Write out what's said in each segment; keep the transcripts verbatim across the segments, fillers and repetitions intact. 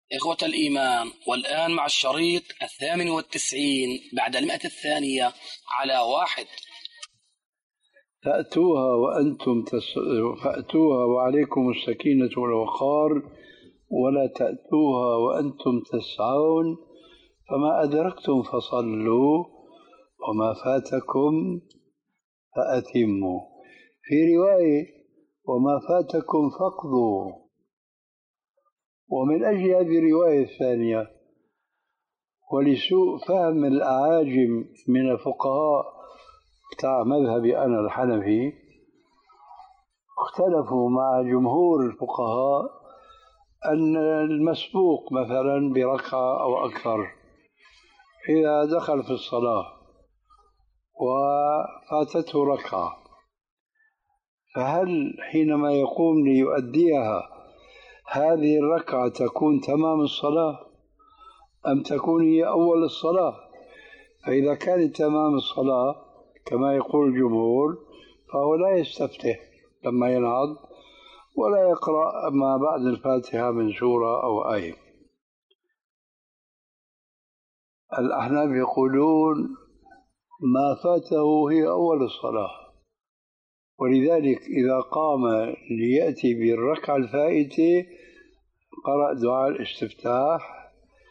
إخوة الإيمان، والآن مع الشريط الثامن والتسعين بعد المئة الثانية على واحد. فأتوها وأنتم تس... فأتوها وعليكم السكينة والوقار، ولا تأتوها وأنتم تسعون، فما أدركتم فصلوا وما فاتكم فأتموا. في رواية وما فاتكم فاقضوا. ومن أجل هذه الرواية الثانية ولسوء فهم الأعاجم من الفقهاء بتاع مذهبي أنا الحنفي، اختلفوا مع جمهور الفقهاء أن المسبوق مثلا بركعة أو أكثر إذا دخل في الصلاة وفاتته ركعة، فهل حينما يقوم ليؤديها هذه الركعة تكون تمام الصلاة أم تكون هي أول الصلاة؟ فإذا كانت تمام الصلاة كما يقول الجمهور فهو لا يستفتح لما ينهض ولا يقرأ ما بعد الفاتحة من سورة أو آية. الأحناف يقولون ما فاته هي أول الصلاة، ولذلك إذا قام ليأتي بالركعة الفائتة قرأ دعاء الاستفتاح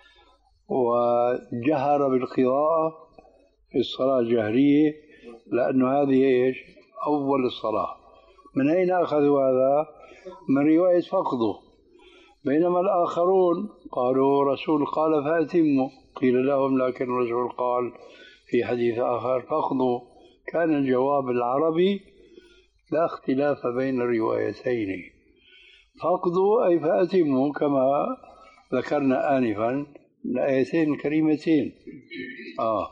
وجهر بالقراءة في الصلاة الجهرية، لأنه هذه إيش؟ أول الصلاة. من أين أخذوا هذا؟ من رواية فقده. بينما الآخرون قالوا رسول قال فأتموا، قيل لهم لكن الرسول قال في حديث آخر فقده. كان الجواب العربي لا اختلاف بين الروايتين، فقدوا أي فأتموا، كما ذكرنا آنفا الآيتين الكريمتين. آه.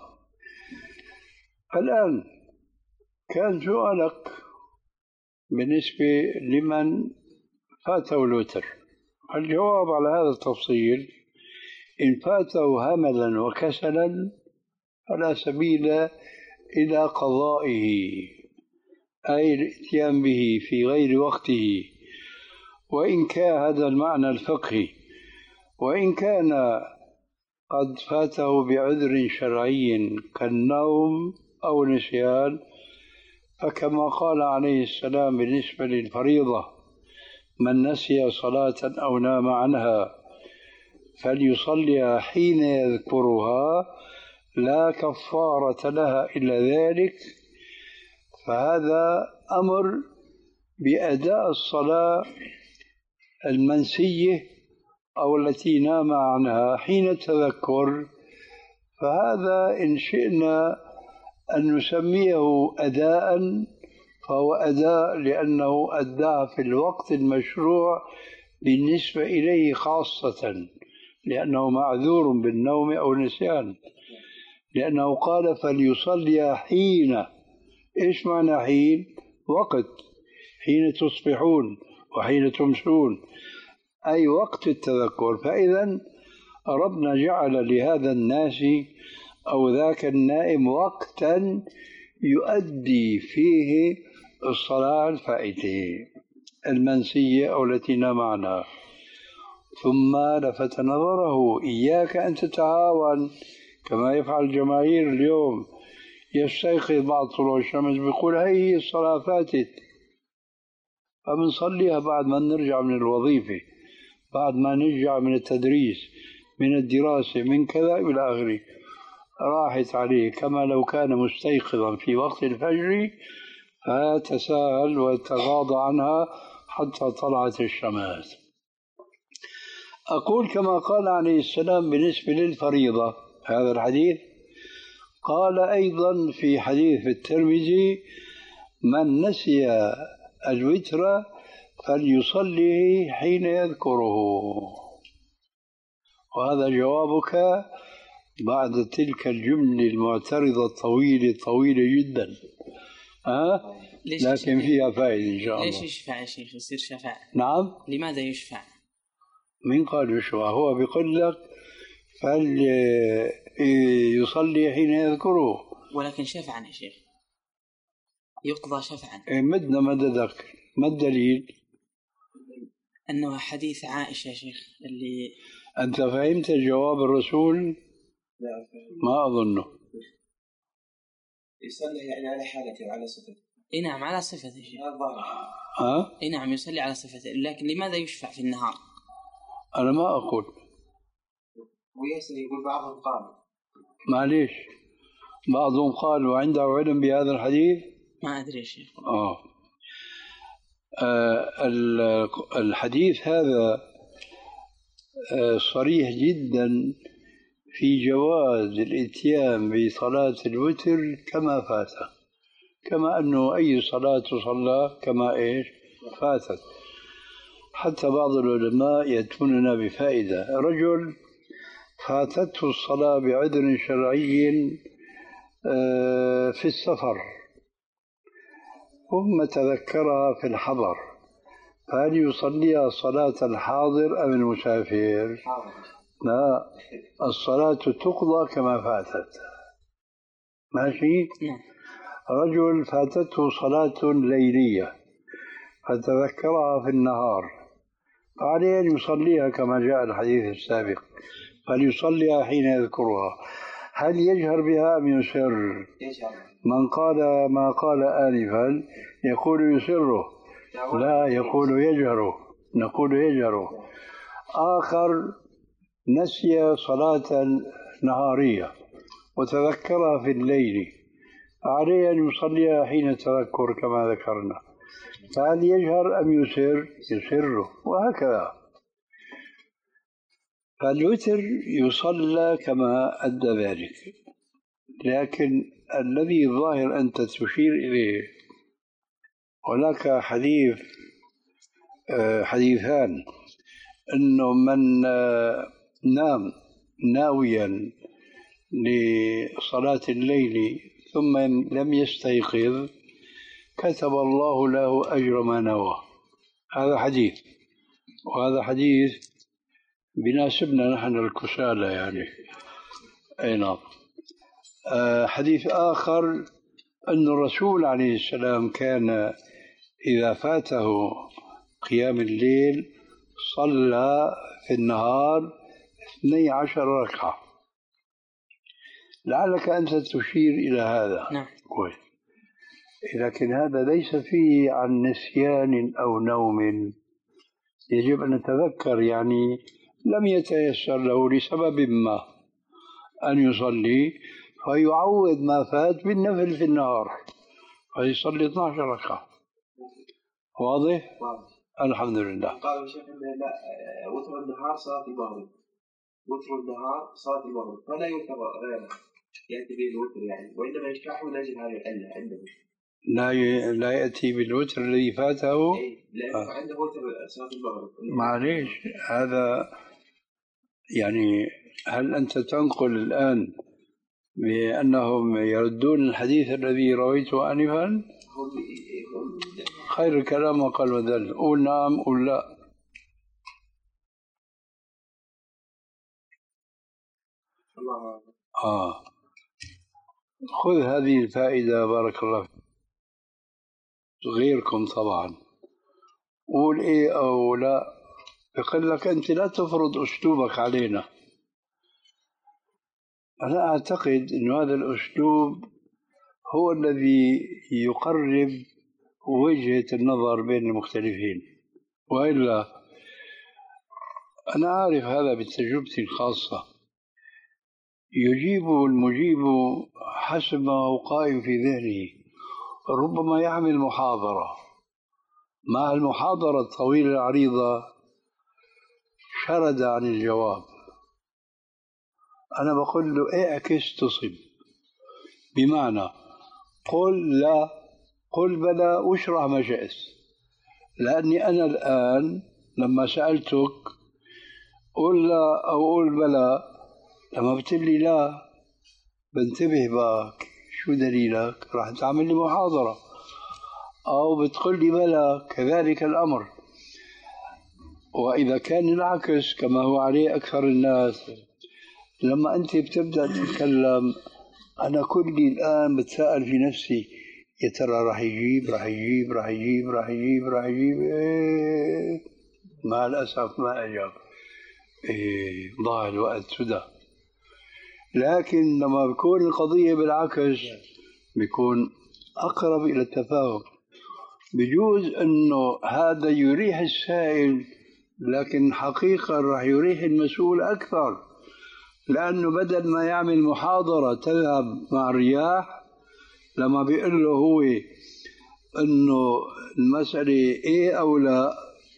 الآن كان سؤالك بالنسبة لمن فاته الوتر. الجواب على هذا التفصيل: إن فاته هملا وكسلا فلا سبيل إلى قضائه، أي الاتيان به في غير وقته، وإن كان هذا المعنى الفقهي. وإن كان قد فاته بعذر شرعي كالنوم أو نسيان، فكما قال عليه السلام بالنسبة للفريضة: من نسي صلاة أو نام عنها فليصليها حين يذكرها لا كفارة لها إلا ذلك. فهذا أمر بأداء الصلاة المنسية أو التي نام عنها حين التذكر، فهذا إن شئنا أن نسميه أداء فهو أداء لأنه أداه في الوقت المشروع بالنسبة إليه خاصة، لأنه معذور بالنوم أو النسيان، لأنه قال فليصلي حين. إيش معنى حين؟ وقت، حين تصبحون وحين تمسون، أي وقت التذكر. فإذا ربنا جعل لهذا الناس أو ذاك النائم وقتا يؤدي فيه الصلاة الفائتة المنسية أو التي نام عنها. ثم لفت نظره: إياك أن تتعاون كما يفعل الجماهير اليوم. يستيقظ بعد طلوع الشمس بيقول هي الصلاة فاتت، فبنصليها بعد ما نرجع من الوظيفة، بعد ما نرجع من التدريس، من الدراسة، من كذا إلى آخره، راحت عليه كما لو كان مستيقظا في وقت الفجر، فتساهل وتغاضى عنها حتى طلعت الشمس. أقول كما قال عليه السلام بالنسبة للفريضة هذا الحديث، قال أيضا في حديث الترمذي: من نسي الوتر فليصلي حين يذكره. وهذا جوابك بعد تلك الجملة المعترضة الطويلة الطويلة جدا، ها؟ لكن فيها فائدة إن شاء الله. ليش يشفع يا شيخ؟ يصير شفاعة؟ نعم. لماذا يشفع؟ من قال يشفع؟ هو بيقول لك فليصلي حين يذكره. ولكن شفعا يا شيخ، يقضى شفعا. مدنا مددك، ما الدليل؟ أنه حديث عائشة يا شيخ اللي أنت فهمت جواب الرسول؟ ما أظنه. يصلي يعني على حالته وعلى صفته. إيه نعم على صفته يا شيخ. ها؟ إيه نعم يصلي على صفته، لكن لماذا يشفع في النهار؟ أنا ما أقول. ويسأل يقول بعضهم قال. معليش، بعضهم قال وعنده علم بهذا الحديث؟ ما أدري يا شيخ. آه. آه الحديث هذا آه صريح جدا في جواز الاتيان بصلاة الوتر كما فات، كما أنه أي صلاة تصلى كما إيش فاتت. حتى بعض العلماء يأتوننا بفائدة. رجل فاتته الصلاة بعذر شرعي في السفر ثم تذكرها في الحضر، فهل يصليها صلاة الحاضر أم المسافر؟ لا، الصلاة تقضى كما فاتت. ماشي؟ رجل فاتته صلاة ليلية فتذكرها في النهار، عليه أن يصليها كما جاء الحديث السابق، فليصليها حين يذكرها. هل يجهر بها أم يسر؟ من قال ما قال آنفا يقول يسره، لا يقول يجهره، نقول يجهره. آخر نسي صلاة نهارية وتذكرها في الليل، عليه أن يصليها حين تذكر كما ذكرنا، فهل يجهر أم يسر؟ يسره، وهكذا. فالوتر يصلى كما أدى ذلك، لكن الذي ظاهر أنت تشير إليه هناك حديث حديثان، أنه من نام ناويا لصلاة الليل ثم لم يستيقظ كتب الله له أجر ما نوى. هذا حديث، وهذا حديث بناسبنا نحن الكسالى يعني. أي نعم. أه حديث آخر أن الرسول عليه السلام كان إذا فاته قيام الليل صلى في النهار اثني عشر ركعة. لعلك أنت تشير إلى هذا. نعم. كويس. لكن هذا ليس فيه عن نسيان أو نوم، يجب أن نتذكر يعني لم يتيسر له لسبب ما أن يصلي فيعوض ما فات بالنفل في النهار فيصلي اثني عشر ركعة. واضح؟ واضح. الحمد لله. قال الشيخ لا وتر النهار صلاة المغرب، وتر النهار صلاة المغرب فلا يعتبر غيره يأتي به الوتر يعني، وإنما يشرحه نجد هذه العلة عنده. لا ي... لا يأتي بالوتر الذي فاته. إيه لأنه آه. عنده وتر صلاة المغرب. معليش هذا يعني. هل أنت تنقل الآن بأنهم يردون الحديث الذي رويته آنفا؟ خير الكلام وقال ودل. قول نعم قول لا. آه خذ هذه الفائدة بارك الله فيك. غيركم طبعا قول إيه أو لا، يقول لك أنت لا تفرض أسلوبك علينا. أنا أعتقد أن هذا الأسلوب هو الذي يقرب وجهة النظر بين المختلفين، وإلا أنا أعرف هذا بتجربتي الخاصة. يجيب المجيب حسب ما هو قائم في ذهنه. ربما يعمل محاضرة، مع المحاضرة الطويلة العريضة شرد عن الجواب. أنا بقول له اعكس تصب، بمعنى قل لا قل بلى واشرح ما شئت. لأني أنا الآن لما سألتك قل لا أو قل بلى، لما بتقلي لا بنتبه باك شو دليلك، راح تعمل لي محاضرة. أو بتقول لي بلى كذلك الأمر. وإذا كان العكس كما هو عليه أكثر الناس، لما أنت بتبدأ تتكلم أنا كلي الآن بتساءل في نفسي يا ترى راح يجيب راح يجيب راح يجيب راح يجيب راح يجيب إيه مع الأسف ما أجاب. إيه ضاع الوقت سدى. لكن لما بيكون القضية بالعكس بيكون أقرب إلى التفاهم. بجوز أنه هذا يريح السائل، لكن حقيقة راح يريح المسؤول أكثر، لأنه بدل ما يعمل محاضرة تذهب مع الرياح، لما بيقول له هو أنه المسألة إيه أو لا،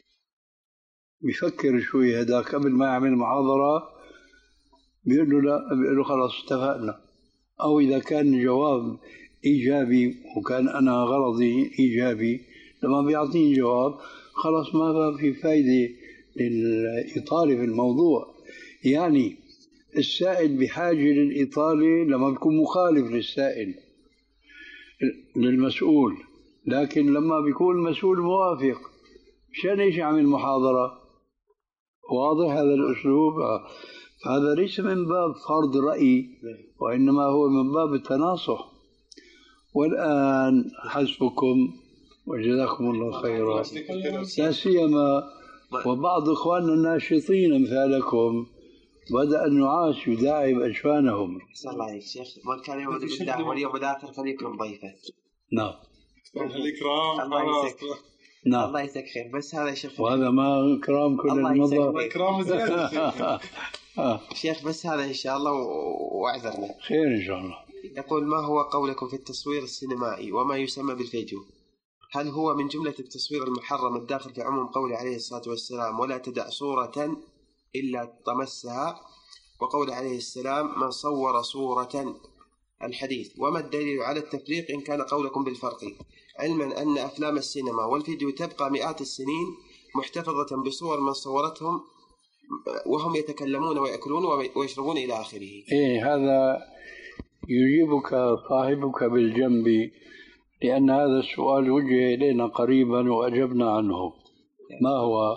بيفكر شوي هداك قبل ما يعمل محاضرة، بيقول له لا، بيقول له خلاص اتفقنا. أو إذا كان الجواب إيجابي وكان أنا غرضي إيجابي، لما بيعطيني جواب خلاص ما في فايدة للإطالة في الموضوع. يعني السائل بحاجة للإطالة لما بيكون مخالف للسائل للمسؤول، لكن لما بيكون المسؤول موافق مشان ايش يعمل محاضرة؟ واضح هذا الأسلوب؟ هذا ليس من باب فرض رأي، وإنما هو من باب التناصح. والآن حسبكم وجزاكم الله خيرا، لا سيما وبعض إخواننا الناشطين أمثالكم بدأ النعاس يداعب أجفانهم. صلى الله عليك شيخ، من كان يؤمن بالله واليوم الآخر فليكرم ضيفه. نعم. الإكرام. الله يسعدك. نعم. الله يسعدك خير. بس هذا شيخ. وهذا ما إكرام كل المضى. إكرام زين. شيخ بس هذا إن شاء الله وأعذرنا. خير إن شاء الله. يقول: ما هو قولكم في التصوير السينمائي وما يسمى بالفيديو؟ هل هو من جملة التصوير المحرم الداخل في عموم قوله عليه الصلاة والسلام: ولا تدع صورة إلا طمسها، وقول عليه السلام: من صور صورة، الحديث؟ وما الدليل على التفريق إن كان قولكم بالفرق، علما أن أفلام السينما والفيديو تبقى مئات السنين محتفظة بصور من صورتهم وهم يتكلمون ويأكلون ويشربون إلى آخره؟ إيه، هذا يجيبك صاحبك بالجنب، لأن هذا السؤال وجه إلينا قريبا وأجبنا عنه. ما هو؟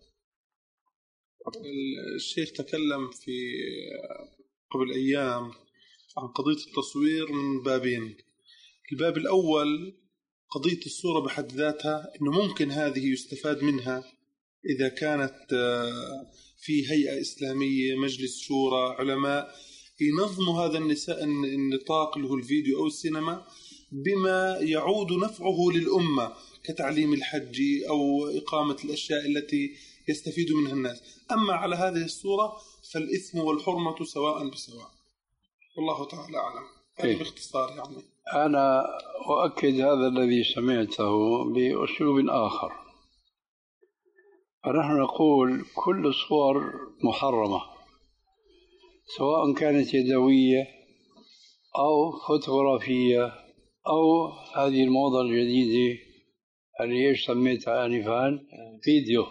الشيخ تكلم في قبل أيام عن قضية التصوير من بابين. الباب الأول قضية الصورة بحد ذاتها، إنه ممكن هذه يستفاد منها إذا كانت في هيئة إسلامية، مجلس شورى، علماء ينظموا هذا النطاق اللي هو الفيديو أو السينما بما يعود نفعه للأمة كتعليم الحج أو إقامة الأشياء التي يستفيد منها الناس. أما على هذه الصورة فالإثم والحرمة سواء بسواء، والله تعالى أعلم. هذا باختصار يعني. أنا أؤكد هذا الذي سمعته بأسلوب آخر. فنحن نقول كل الصور محرمة، سواء كانت يدوية أو فوتوغرافية أو هذه الموضة الجديدة اللي إيش سميتها آنفا فيديو.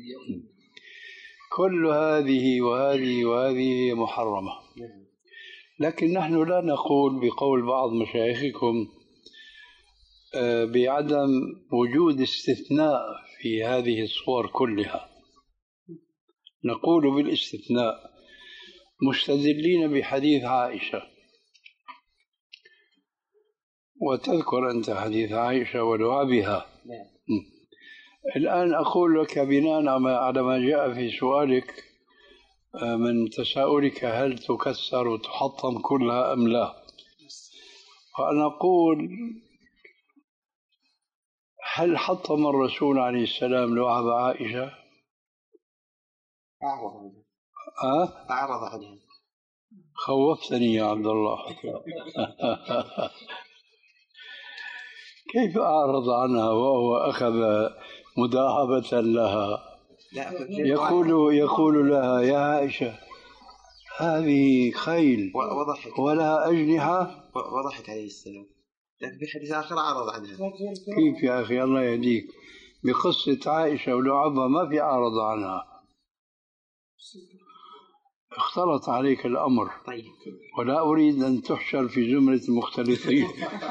كل هذه وهذه وهذه محرمة، لكن نحن لا نقول بقول بعض مشايخكم بعدم وجود استثناء في هذه الصور كلها. نقول بالاستثناء مستدلين بحديث عائشة، وتذكر أنت حديث عائشة ولعبها. الآن أقول لك بناء على ما جاء في سؤالك من تساؤلك هل تكسر وتحطم كلها أم لا، فأنا أقول هل حطم الرسول عليه السلام لعب عائشة؟ أعرض عنها. أه؟ أعرض عنها. خوفتني يا عبد الله. كيف أعرض عنها وهو أخذ مداهبة لها؟ يقول يقول لها يا عائشة هذه خيل ولها أجنحة، وضحك عليه السلام. لكن في حديث آخر أعرض عنها. كيف يا أخي الله يهديك؟ بقصة عائشة ولعبها ما في أعرض عنها، اختلط عليك الأمر. طيب. ولا أريد أن تحشر في زمرة المختلطين.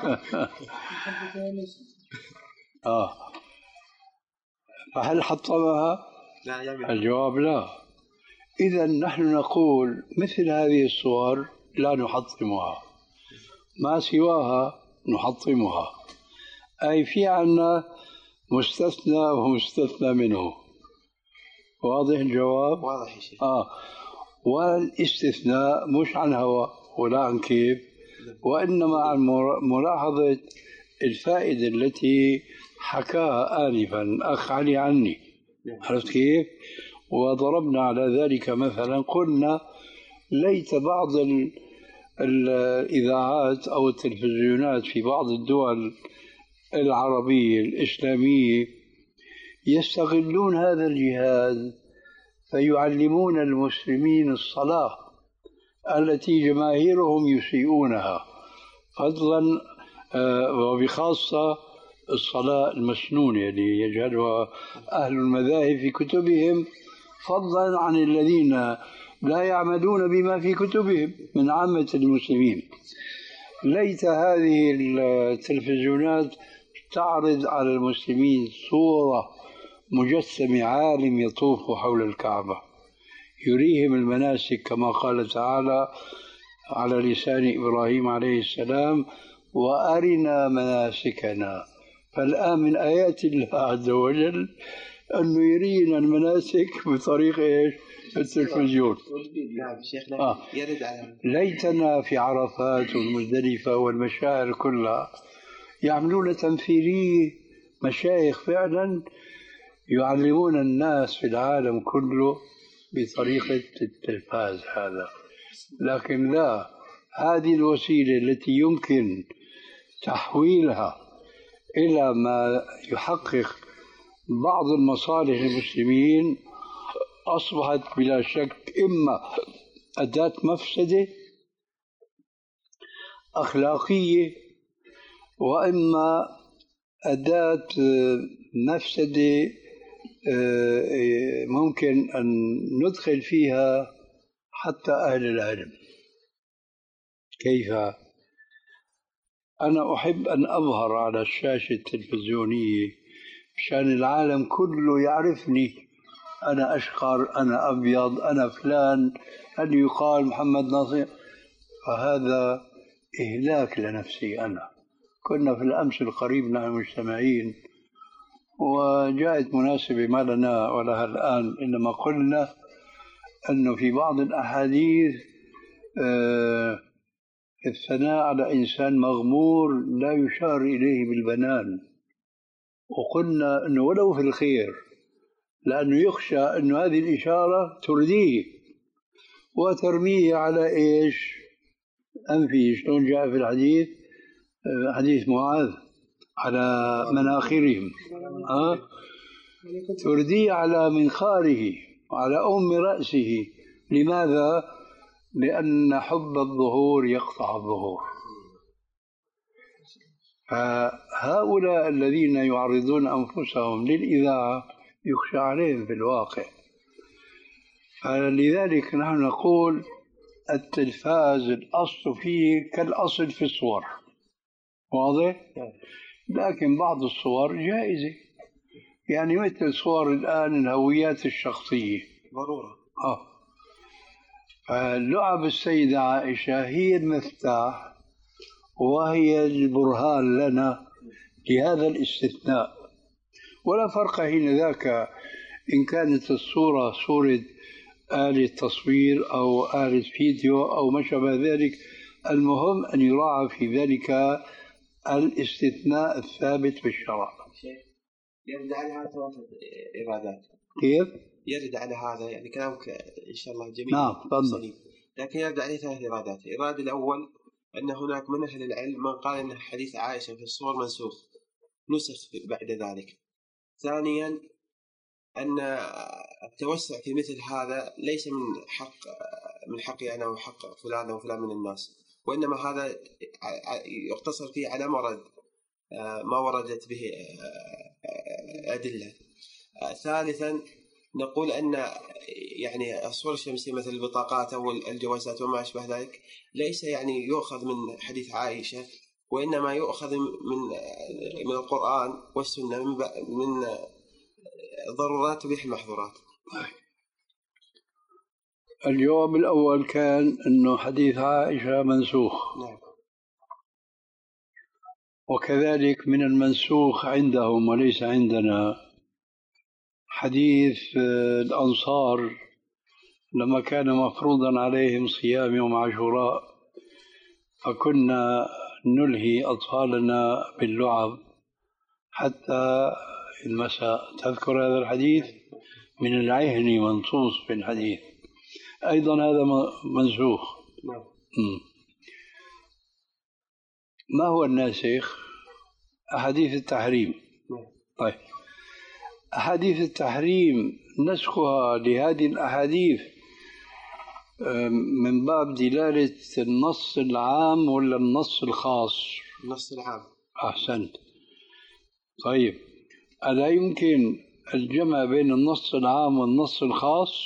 آه. فهل حطمها؟ لا. الجواب لا. إذا نحن نقول مثل هذه الصور لا نحطمها، ما سواها نحطمها. أي في عنا مستثنى ومستثنى منه. واضح الجواب؟ واضح يا شيخ. آه والاستثناء مش عن هوى ولا عن كيف، وإنما عن ملاحظة الفائدة التي حكاها آنفا أخ علي عني. عرفت كيف؟ وضربنا على ذلك مثلا، قلنا ليت بعض الإذاعات أو التلفزيونات في بعض الدول العربية الإسلامية يستغلون هذا الجهاز فيعلمون المسلمين الصلاة التي جماهيرهم يسيئونها، فضلا وبخاصة الصلاة المسنونة اللي يجهلها أهل المذاهب في كتبهم، فضلا عن الذين لا يعملون بما في كتبهم من عامة المسلمين. ليت هذه التلفزيونات تعرض على المسلمين صورة مجسم عالم يطوف حول الكعبة يريهم المناسك كما قال تعالى على لسان إبراهيم عليه السلام: وأرنا مناسكنا. فالآن من آيات الله عز وجل أنه يرينا المناسك بطريقة إيش؟ التلفزيون. نعم شيخنا. آه. يرد على ليتنا في عرفات والمزدلفة والمشاعر كلها يعملون تمثيلية، مشايخ فعلا يعلمون الناس في العالم كله بطريقة التلفاز هذا. لكن لا، هذه الوسيلة التي يمكن تحويلها إلى ما يحقق بعض المصالح المسلمين أصبحت بلا شك إما أداة مفسدة أخلاقية، وإما أداة مفسدة ممكن أن ندخل فيها حتى أهل العلم. كيف؟ أنا أحب أن أظهر على الشاشة التلفزيونية مشان العالم كله يعرفني، أنا أشقر، أنا أبيض، أنا فلان، هل يقال محمد ناصر؟ فهذا إهلاك لنفسي أنا. كنا في الأمس القريب نحن مجتمعين وجاءت مناسبة ما لنا ولها الآن، إنما قلنا أنه في بعض الأحاديث آه الثناء على إنسان مغمور لا يشار إليه بالبنان، وقلنا أنه ولو في الخير، لأنه يخشى أن هذه الإشارة ترديه وترميه على إيش؟ أنفه، شلون جاء في الحديث، حديث معاذ، على مناخرهم، أه؟ ترديه على منخاره وعلى أم رأسه. لماذا؟ لأن حب الظهور يقطع الظهور. فهؤلاء الذين يعرضون أنفسهم للإذاعة يخشى عليهم في الواقع. فلذلك نحن نقول التلفاز الأصل فيه كالأصل في الصور، واضح؟ لكن بعض الصور جائزة، يعني مثل صور الآن الهويات الشخصية ضرورة. آه. فلعب السيدة عائشة هي المفتاح وهي البرهان لنا لهذا الاستثناء. ولا فرق حين ذاك إن كانت الصورة صورة آلة تصوير أو آلة فيديو أو ما شابه ذلك، المهم أن يراعى في ذلك الاستثناء الثابت في الشرع. يرد على هذا ثلاثة إرادات. كيف؟ يرد على هذا، يعني كلامك إن شاء الله جميل. نعم تفضل. لكن يرد عليه ثلاث إرادات. الإرادة الأول أن هناك من أهل العلم من قال أن حديث عائشة في الصور منسوخ، نسخ بعد ذلك. ثانيا أن التوسع في مثل هذا ليس من حق من حقي أنا وحق فلان وفلان من الناس، وإنما هذا يقتصر فيه على مرض ما وردت به أدلة. ثالثا نقول أن يعني الصور الشمسية مثل البطاقات أو الجوازات وما أشبه ذلك ليس يعني يؤخذ من حديث عائشة، وإنما يؤخذ من من القرآن والسنة، من من ضرورات تبيح المحظورات. الجواب الأول كان أنه حديث عائشة منسوخ. نعم. وكذلك من المنسوخ عندهم وليس عندنا حديث الأنصار لما كان مفروضا عليهم صيام يوم عاشوراء فكنا نلهي أطفالنا باللعب حتى المساء. تذكر هذا الحديث؟ من العهن منصوص في الحديث. أيضا هذا منسوخ. ما هو الناسخ؟ أحاديث التحريم. طيب، أحاديث التحريم نسخها لهذه الأحاديث من باب دلالة النص العام ولا النص الخاص؟ النص العام. أحسنت. طيب، ألا يمكن الجمع بين النص العام والنص الخاص؟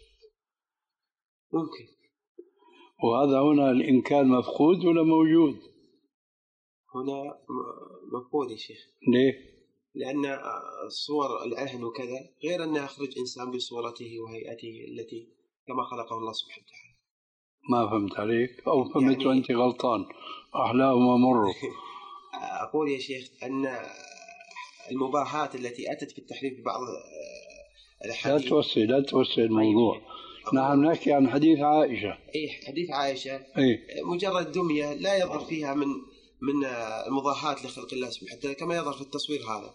ممكن. وهذا هنا الإمكان مفقود ولا موجود؟ هنا مفقود يا شيخ. ليه؟ لأن صور العهن وكذا غير أن أخرج إنسان بصورته وهيئته التي كما خلقه الله سبحانه وتعالى. ما فهمت عليك أو فهمت يعني وأنت غلطان. أحلاهما مروا. أقول يا شيخ أن المباحات التي أتت في التحريم في بعض الأحاديث. لا توسع لا توسع الموضوع. نحن نحكي عن حديث عائشة. إيه، حديث عائشة. إيه؟ مجرد دمية لا يظهر فيها من من المضاهات لخلق الله سبحانه وتعالى كما يظهر في التصوير هذا.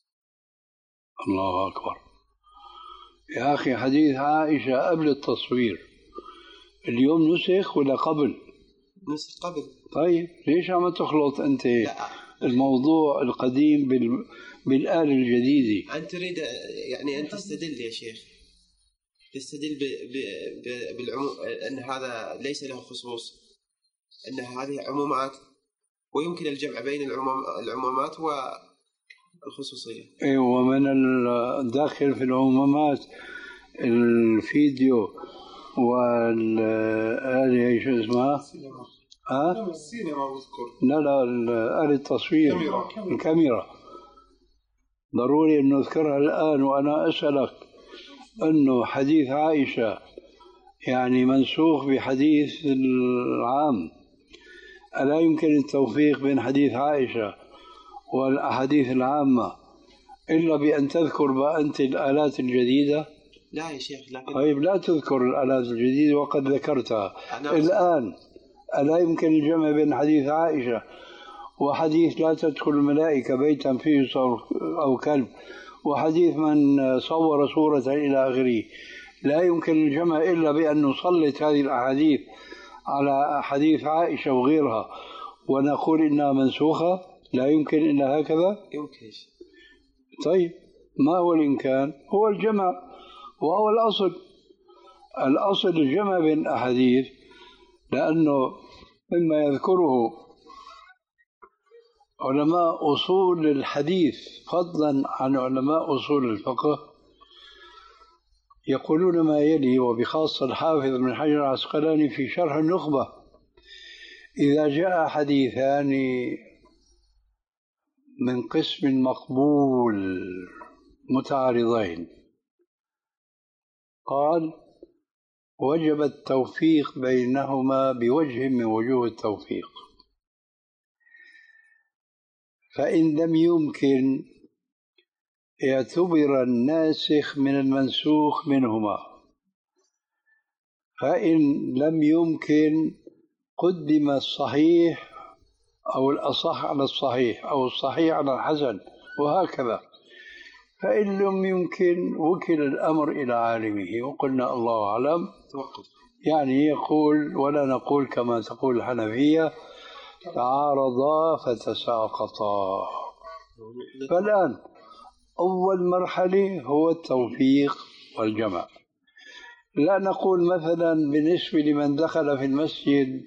الله أكبر يا أخي. حديث عائشة قبل التصوير، اليوم نسخ ولا قبل؟ نسخ قبل. طيب ليش عم تخلط أنت لا. الموضوع القديم بال... بالآلة الجديدة؟ أنت تريد يعني أن تستدل يا شيخ، تستدل ب... ب... ب... بالعموم أن هذا ليس له خصوص، أن هذه عمومات ويمكن الجمع بين العموم... العمومات والخصوصية. إيه، ومن الداخل في العمومات الفيديو والآلة شو اسمها؟ ها؟ السينما بذكر. لا لا آلة التصوير. الكاميرا. الكاميرا ضروري أن نذكرها الآن. وأنا أسألك أنه حديث عائشة يعني منسوخ بحديث العام، ألا يمكن التوفيق بين حديث عائشة والأحاديث العامة إلا بأن تذكر بقى أنت الآلات الجديدة؟ لا يا شيخ. لكن طيب لا تذكر الآلات الجديدة وقد ذكرتها الآن. ألا يمكن الجمع بين حديث عائشة وحديث لا تدخل الملائكة بيتا فيه صور أو كلب وحديث من صور صورة إلى آخره؟ لا يمكن الجمع إلا بأن نسلط هذه الأحاديث على حديث عائشة وغيرها ونقول إنها منسوخة. لا يمكن إلا هكذا. يمكن. طيب ما هو الإمكان؟ هو الجمع، وهو الأصل. الأصل الجمع بين الأحاديث، لأنه مما يذكره علماء أصول الحديث فضلا عن علماء أصول الفقه يقولون ما يلي، وبخاصة الحافظ ابن حجر العسقلاني في شرح النخبة: إذا جاء حديثان من قسم مقبول متعارضين قال وجب التوفيق بينهما بوجه من وجوه التوفيق، فإن لم يمكن اعتبر الناسخ من المنسوخ منهما، فإن لم يمكن قدم الصحيح أو الأصح على الصحيح أو الصحيح على الحسن، وهكذا. فإن لم يمكن وكل الأمر إلى عالمه وقلنا الله أعلم. يعني يقول ولا نقول كما تقول الحنفية تعارضا فتساقطا. فالآن أول مرحلة هو التوفيق والجمع. لا نقول مثلا بالنسبة لمن دخل في المسجد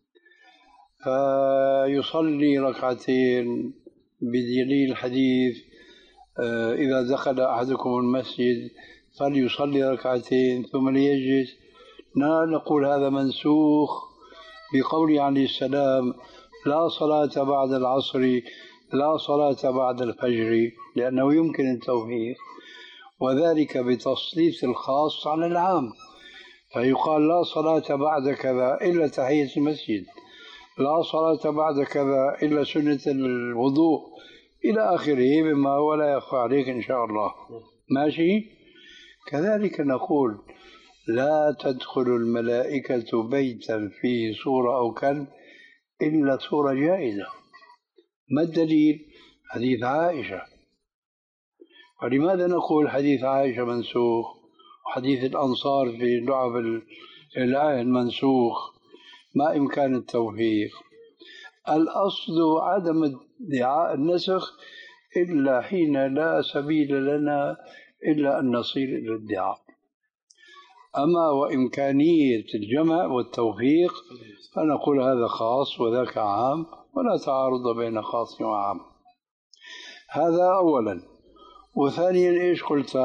فيصلي ركعتين بدليل الحديث إذا دخل أحدكم المسجد فليصلي ركعتين ثم ليجلس. لا نقول هذا منسوخ بقول عليه السلام لا صلاة بعد العصر لا صلاة بعد الفجر، لأنه يمكن التوفيق، وذلك بتسليط الخاص على العام. فيقال لا صلاة بعد كذا إلا تحية المسجد، لا صلاة بعد كذا إلا سنة الوضوء، إلى آخره، مما هو لا يخفى عليك إن شاء الله. ماشي؟ كذلك نقول لا تدخل الملائكة بيتا فيه صورة أو كلب إلا صورة جائزة. ما الدليل؟ حديث عائشة. ولماذا نقول حديث عائشة منسوخ وحديث الأنصار في لعب العهد منسوخ؟ ما إمكان التوفيق. الأصل عدم ادعاء النسخ إلا حين لا سبيل لنا إلا أن نصل إلى الادعاء. أما وإمكانية الجمع والتوفيق فنقول هذا خاص وذاك عام، ولا تعارض بين خاص وعام. هذا أولا. وثانيا إيش قلت؟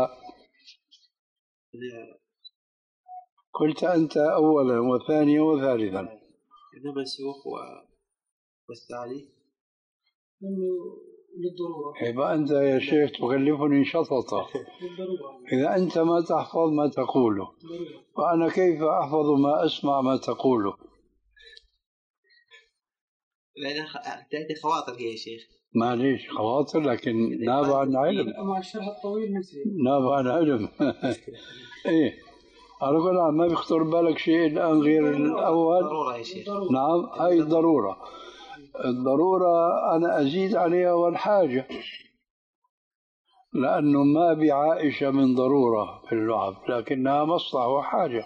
قلت أنت أولا وثانيا وثالثا. إذا منسوخ والثاني للضرورة. يبقى أنت يا شيخ تغلفني شططة. إذا أنت ما تحفظ ما تقوله وأنا كيف أحفظ ما أسمع ما تقوله؟ لأن تأتي خواطر هي يا شيخ. معليش خواطر، لكن نابع عن علم. مع الشرح الطويل نسي. نابع عن علم. إيه على كل حال ما بيخطر بالك شيء الآن غير الأول. ضرورة يا شيخ. نعم هاي الضرورة. الضرورة أنا أزيد عليها والحاجة، لأنه ما بعائشة من ضرورة في اللعب، لكنها مصلحة وحاجة.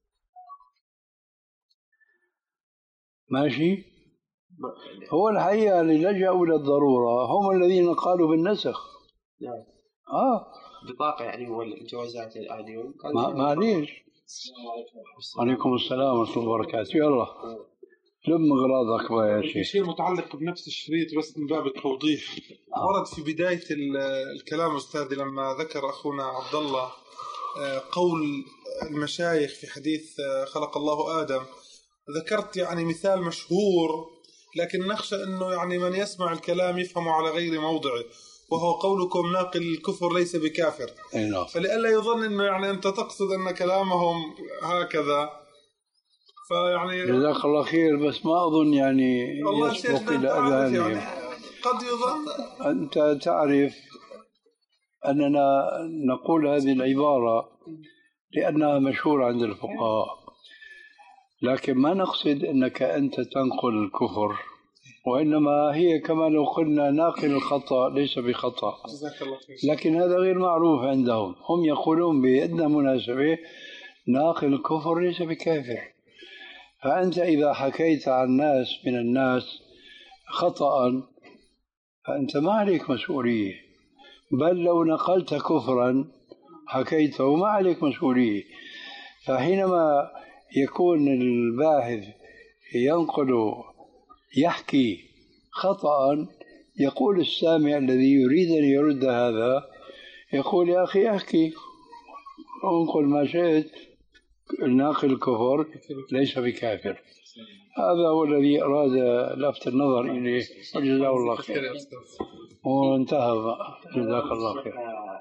ماشي. هو الحقيقة اللي لجأوا للضرورة هم الذين قالوا بالنسخ. نعم. آه بطاقة يعني والجوازات الآن ما معليش. عليكم السلام ورحمة الله وبركاته. يلا لم اغراضك يا في شيخ. شيء متعلق بنفس الشريط بس من باب التوضيح. آه. ورد في بداية الكلام أستاذي لما ذكر أخونا عبد الله قول المشايخ في حديث خلق الله آدم، ذكرت يعني مثال مشهور لكن نخشى أنه يعني من يسمع الكلام يفهمه على غير موضعه، وهو قولكم ناقل الكفر ليس بكافر. فلئلا يظن أنه يعني أنت تقصد أن كلامهم هكذا، فيعني جزاك الله خير، بس ما أظن يعني يسبق إلى أذهانهم. يعني قد يظن. أنت تعرف أننا نقول هذه العبارة لأنها مشهورة عند الفقهاء، لكن ما نقصد أنك أنت تنقل الكفر، وإنما هي كما لو قلنا ناقل الخطأ ليس بخطأ. لكن هذا غير معروف عندهم. هم يقولون بأدنى مناسبة ناقل الكفر ليس بكافر. فأنت إذا حكيت عن ناس من الناس خطأ فأنت ما عليك مسؤولية، بل لو نقلت كفرا حكيته ما عليك مسؤولية. فحينما يكون الباحث ينقل يحكي خطأ، يقول السامع الذي يريد أن يرد هذا يقول يا أخي أحكي انقل ما شئت، الناقل الكفر ليس بكافر. هذا هو الذي أراد لفت النظر إليه، وجزاه الله خير. وانتهى. جزاك الله خير.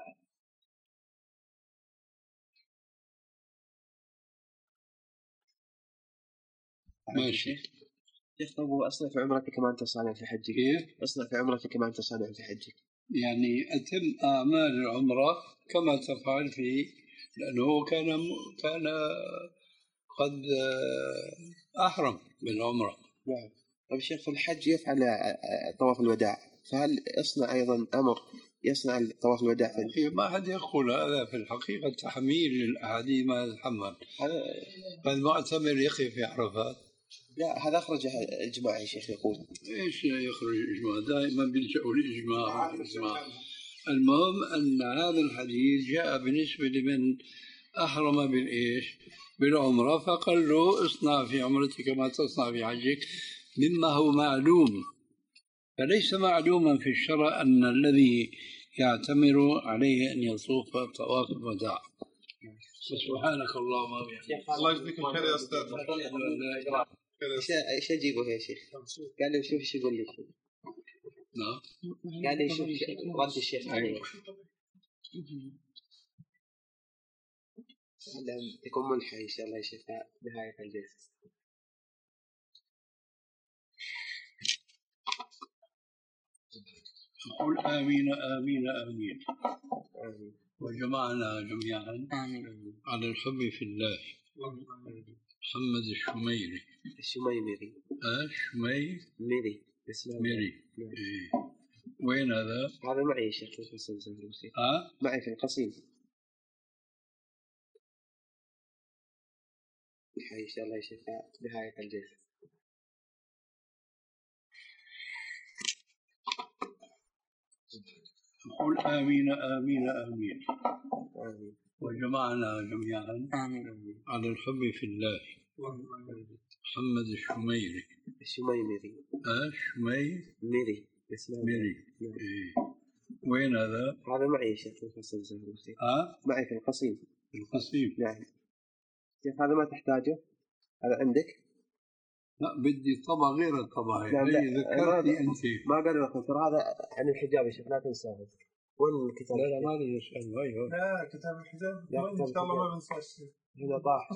ماشي. طيب أصنع في عمرك كما أنت صانع في حجك. كيف؟ أصنع في عمرك كما أنت صانع في حجك. يعني أتم أعمال العمرة كما تفعل في، لأنه كان كان قد أحرم بالعمرة. نعم. طيب الشيخ في الحج يفعل طواف الوداع، فهل يصنع أيضا أمر يصنع طواف الوداع؟ في ما حد يقول هذا في الحقيقة تحميل للأحاديث ما يتحمل. فالمعتمر يقف في عرفات. لا هذا أخرج إجماع يا شيخ يقول. إيش يخرج إجماع؟ دائما بيلجأوا الإجماع. الإجماع. المهم أن هذا الحديث جاء بالنسبة لمن أحرم بالإيش؟ بالعمرة، فقال له اصنع في عمرتك ما تصنع في حجك مما هو معلوم. فليس معلوما في الشرع أن الذي يعتمر عليه أن يطوف طواف الوداع. سبحانك اللهم وبحمدك. الله يجزيك الخير يا أستاذ. ايش اجيبه يا شيخ؟ قال لي شوف ايش يقول لك. نعم. قال لي شوف رد الشيخ عليه. تكون ملحة ان شاء الله يا شيخ نهاية الجلسة. قل آمين آمين آمين. آمين. وجمعنا جميعا آمين. على الحب في الله. محمد الشميري الشميمري. آه شمي ميري بسم الله. ميري. إيه. وين هذا؟ هذا معي يا شيخ في القصيم زهر الوسيط. ها؟ معي في القصيم. إن شاء الله يا شيخ نهاية الجلسة. نقول آمين آمين آمين. آمين. وجمعنا جميعا آمين. على الحب في الله. محمد الشميري الشميمري. آه شمي ميري بسم الله. ميري. إيه. وين هذا؟ هذا معي يا شيخ في القصيم زهر الوسيط. ها؟ معي في القصيم. القصيم. نعم. شيخ هذا ما تحتاجه؟ هذا عندك؟ لا بدي طبع غير الطبع. نعم. هي ذكرتني أنت. ما قال لكم ترى هذا عن الحجاب يا شيخ لا تنساه. وين الكتاب؟ لا لا ما لي أسأل. أيوه. لا كتاب الحجاب لا، وين كتاب ان شاء الله الحجاب. ما بنسى الشيء. هنا طاح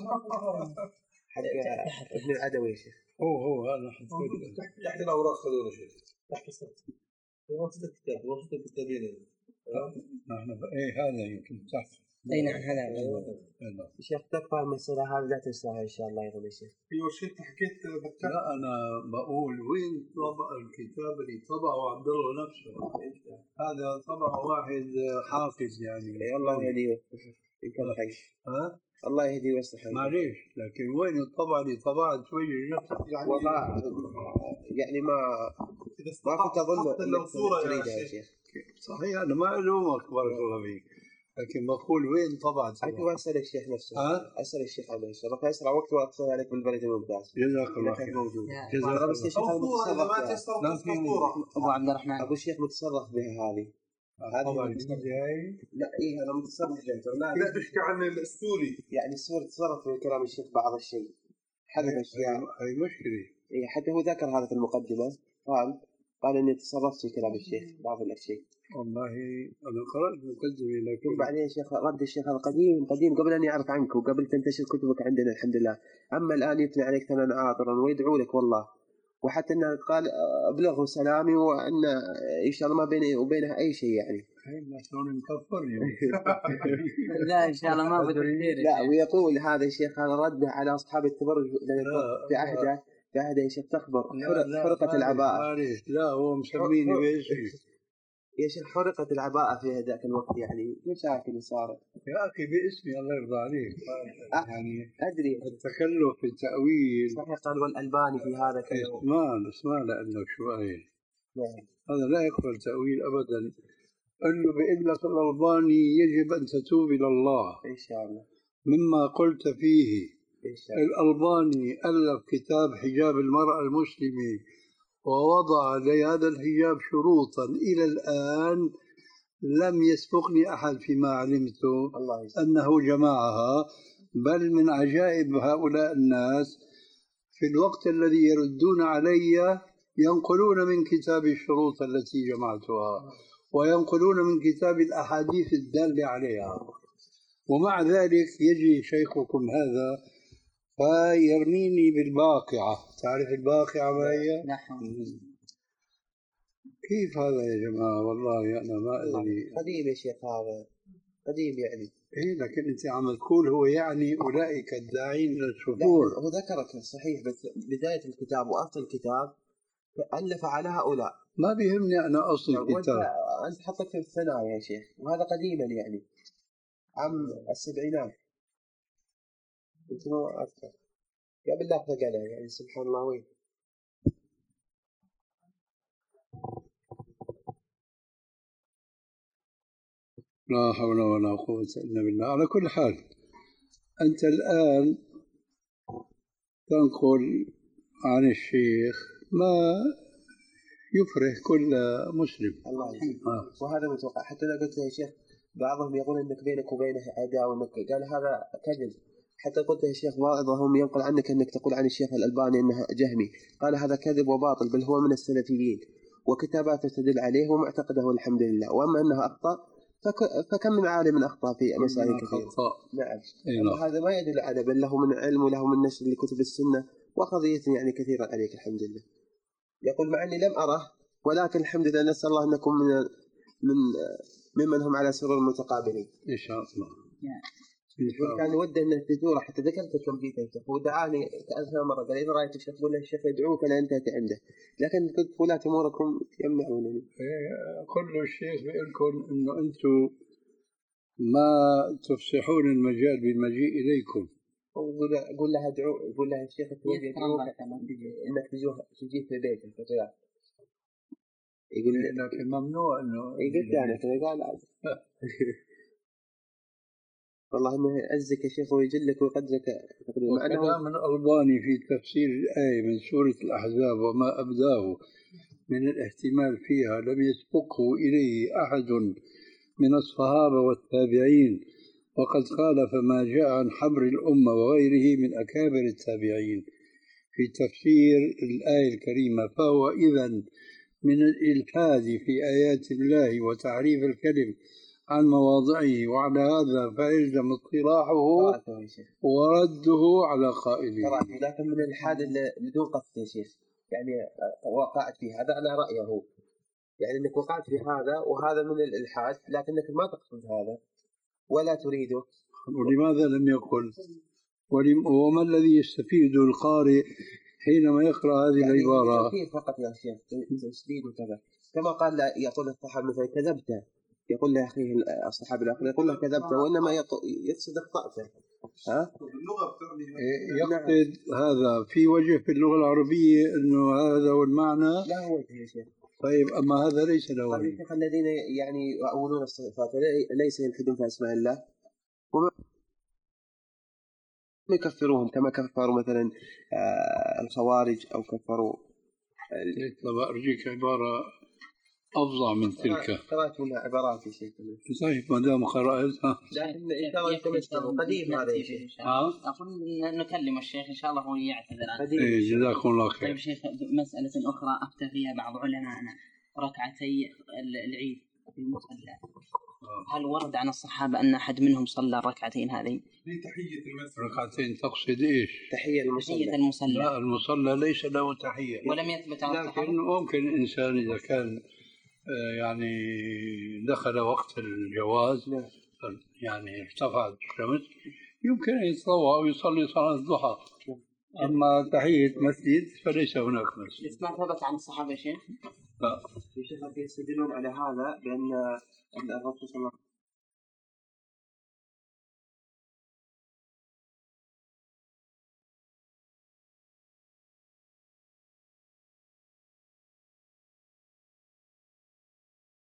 حق ابن العدوي يا شيخ. هو هو هذا حطيت. تحت الاوراق هذول شيء تحت السطر وسط الكتاب وسط الكتابين. نحن ايه هذا يمكن تحت. أي نعم هذا. هذا. شيخ تكفى المسألة هذه لا تنساها إن شاء الله يا يا شيخ. في شيء حكيت ذكرت. لا أنا بقول وين طبع الكتاب اللي طبعه عبد الله نفسه. هذا طبع واحد حافظ يعني. الله يهديه إن كان حي. ها؟ الله يهديه ويصلح حاله. معليش لكن وين الطبع اللي طبعت وجه نفسك يعني. والله يعني ما ما كنت أظن لو صورة تريدها يا يا شيخ. صحيح أنا ما ألومك بارك الله فيك لكن بقول وين طبعت. أكيد أسأل الشيخ نفسه. ها؟ أسأل الشيخ عنه إن شاء الله فيسرع وقت وأتصل عليك بالبلد الممتاز. جزاك الله إذا كان خير. موجود. جزاك بس يا الله. شيخ أو هذا صورة إذا متصرف ما بها. تستوعب لا في صورة. أبو عبد الرحمن. أبو الشيخ متصرف بها هذه. طبعا الجديدة هاي. لا إيه أنا متصرف بها. لا لا تحكي عن السوري. يعني السورة تصرف في كلام الشيخ بعض الشيء. حذف أشياء. هاي مشكلة. إيه حتى هو ذكر هذا في المقدمة. قال قال إني تصرفت في كلام الشيخ بعض الأشياء. والله أنا قرأت مقدمة لكن وبعدين الشيخ رد الشيخ هذا قديم قديم قبل أن يعرف عنك وقبل تنتشر كتبك عندنا الحمد لله. أما الآن يثني عليك ثمن عاطرا ويدعو لك والله. وحتى أنه قال أبلغه سلامي وأن إن شاء الله ما بيني وبينه أي شيء يعني. شلون نكفرني. لا إن شاء الله ما بدو كثير. لا ويقول هذا الشيخ هذا رد على أصحاب التبرج في عهده في عهده يا شيخ تخبر حرقت العباءة. معليش لا هو مسميني باسمي. يا شيخ حرقت العباءة في ذاك الوقت يعني مشاكل صارت. يا أخي باسمي الله يرضى عليك. يعني أدري التكلف في التأويل. صحيح قال والألباني في هذا كله. اسمع اسمع لأنه شوية نعم. هذا لا يقبل تأويل أبدا. أنه بيقول لك الألباني يجب أن تتوب إلى الله. إن شاء الله. مما قلت فيه. إن شاء الله. الألباني ألف كتاب حجاب المرأة المسلمة ووضع لهذا الحجاب شروطا إلى الآن لم يسبقني أحد فيما علمت أنه جمعها. بل من عجائب هؤلاء الناس في الوقت الذي يردون علي ينقلون من كتاب الشروط التي جمعتها وينقلون من كتاب الأحاديث الدالة عليها. ومع ذلك يجي شيخكم هذا فيرميني بالباقعة. تعرف الباقعة ما هي؟ نعم. كيف هذا يا جماعة والله أنا ما أدري. قديم يا شيخ هذا قديم يعني. إيه لكن أنت عم تقول هو يعني أولئك الداعين للشفور. هو ذكرك صحيح بس بداية الكتاب وأصل الكتاب ألف على هؤلاء. ما بيهمني أنا أصل الكتاب. أنت حطك في الثنايا يا شيخ وهذا قديما يعني عام السبعينات. أنت ما أذكر قبل لا تقلع يعني سبحان الله وين. لا حول ولا قوة إلا بالله. على كل حال أنت الآن تنقل عن الشيخ ما يفرح كل مسلم. الله يسلمك. آه. وهذا متوقع. حتى أنا قلت يا شيخ بعضهم يقول إنك بينك وبينه عداوة وإنك قال هذا كذب. حتى قلت يا شيخ بعضهم ينقل عنك أنك تقول عن الشيخ الألباني أنه جهمي. قال هذا كذب وباطل بل هو من السلفيين وكتاباته تدل عليه ومعتقده الحمد لله. وأما أنه أخطأ فكم من عالم أخطأ في مسائل كثيرة. نعم. هذا ما يدل على بل له من علم وله من نشر لكتب السنة وقضية يعني كثيرة عليك الحمد لله. يقول مع أني لم أره ولكن الحمد لله نسأل الله أن نكون من من ممن هم على سرور متقابلين. إن شاء الله. كان وده أن تزوره، حتى ذكرت لكم جيت الشيخ ودعاني كألف مرة، قال إذا رأيت الشيخ قول له الشيخ يدعوك أنا أنتهت عنده، لكن قلت ولاة أموركم يمنعونني. كل الشيخ بيقول لكم إنه أنتم ما تفسحون المجال بالمجيء إليكم. وقول قول له ادعو، قول له الشيخ يدعوك إنك تجوه تجي في بيته في الرياض. يقول لكن ممنوع إنه يقول يعني كذا قال والله إنه يعزك يا شيخ ويجلك ويقدرك. وكلام الألباني في تفسير الآية من سورة الأحزاب وما أبداه من الاحتمال فيها لم يسبقه إليه أحد من الصحابة والتابعين، وقد خالف ما جاء عن حبر الأمة وغيره من أكابر التابعين في تفسير الآية الكريمة، فهو إذن من الإلحاد في آيات الله وتعريف الكلم عن مواضعه، وعلى هذا فيلزم اطلاعه ورده على قائله. لكن من الإلحاد بدون قصد يا شيخ، يعني وقعت في هذا على رأيه، يعني أنك وقعت في هذا وهذا من الإلحاد، لكنك ما تقصد هذا ولا تريده. ولماذا لم يقل؟ وما الذي يستفيد القارئ حينما يقرأ هذه يعني العبارة؟ فقط يا شيخ تشديد وكذا، كما قال يقول الصحابي مثلا كذبت، يقول له أخيه الصحابي الآخر يقول له كذبت، وإنما يقصد أخطأته. ها؟ يقصد هذا في وجه في اللغة العربية أنه هذا هو المعنى؟ لا هو وجه يا شيخ. طيب أما هذا ليس له وجه. الشيخ الذين يعني يؤولون الصفات ليس يلحدون في أسماء الله وما يكفروهم كما كفروا مثلا الخوارج أو كفروا. طب أرجيك عبارة أفظع من تلك. قرأت منها عبارات يا شيخ. طيب ما دام قرأتها. لكن قديم هذا يا شيخ. أقول نكلم الشيخ إن شاء الله هو يعتذر عنه. إيه جزاكم الله خير. طيب شيخ، مسألة أخرى أفتى فيها بعض علمائنا، ركعتي العيد في المصلى، هل ورد عن الصحابة أن أحد منهم صلى الركعتين هذين؟ تحية المسجد. ركعتين تقصد إيش؟ تحية المصلى. المصلى. لا المصلى ليس له تحية. ولم يثبت عن الصحابة. لكن ممكن الإنسان إذا كان يعني دخل وقت الجواز يعني ارتفعت الشمس يمكن أن يتطوع ويصلي صلاة الضحى. أما تحية مسجد فليس هناك مسجد. ما ثبت عن الصحابة شيء؟ لا. في شيخ يستدلون على هذا بأن الرسول صلى الله عليه وسلم